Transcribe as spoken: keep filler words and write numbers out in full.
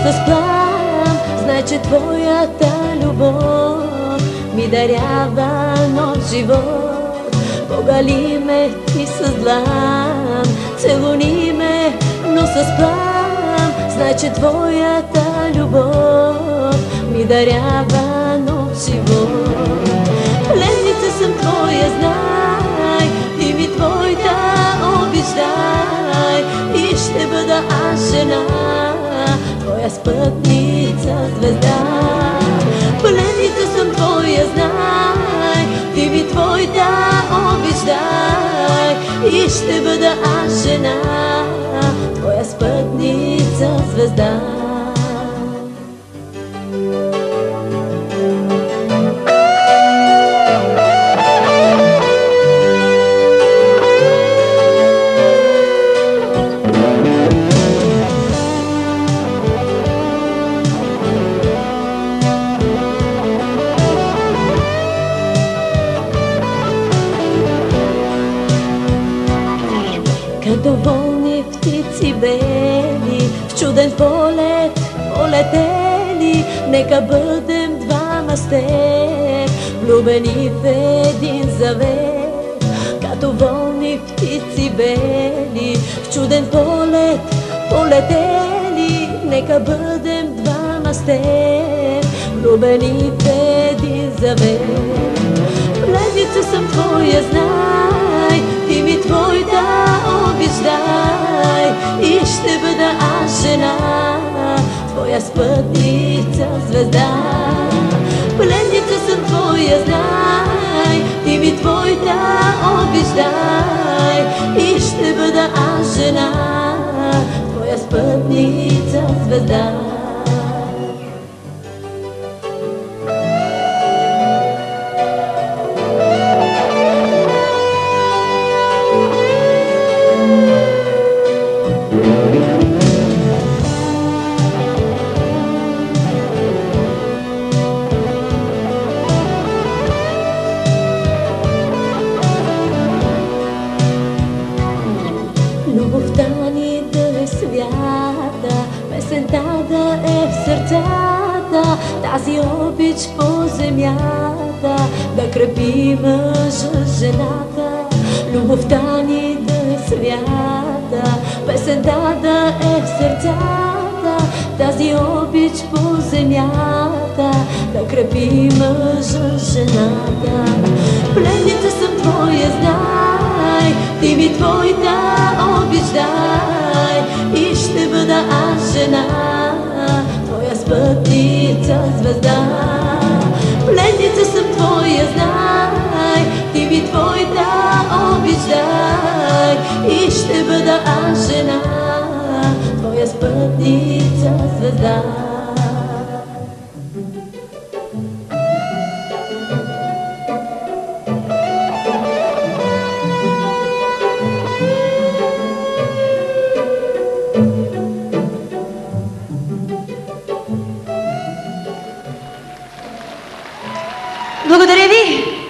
с плам. Знай, че твоята любов ми дарява нов живот. Погали ме ти с длан, целуни ме, но с плам. Знай, че твоята любов ми дарява нов живот. Пленница съм твоя, знай, ти ми твоята обичай. И ще бъда аз жена, твоя спътница, звезда. Пленница съм твоя, знай, ти ми твоята обичай. И ще бъда аз жена, твоя спътница, звезда. Като волни птици бели, в чуден полет полетели, нека бъдем двама с теб, влюбени в един завет. Като волни птици бели, в чуден полет полетели, нека бъдем двама с теб, влюбени в един завет. Пленница съм твоя, знай, ти ми твоята обичай. И ще бъда аз жена, твоя спътница, звезда. Пленница съм твоя, знай, ти ми твоята обичай. И ще бъда аз жена, твоя спътница, звезда. Любовта ни да е свята, песента да е в сърцата, тази обич по земята да крепи мъжа с жената. Любовта ни да е свята, песента да е в сърцата, тази обич по земята да крепи мъжа с жената. Пленница съм твоя, знай, ти ми твоята обичай. И ще бъда аз жена, твоя спътница, звезда. Пленница съм твоя, знай, ти ми твоята обичай. И ще бъда аз жена, твоя спътница, звезда. Благодаря ви!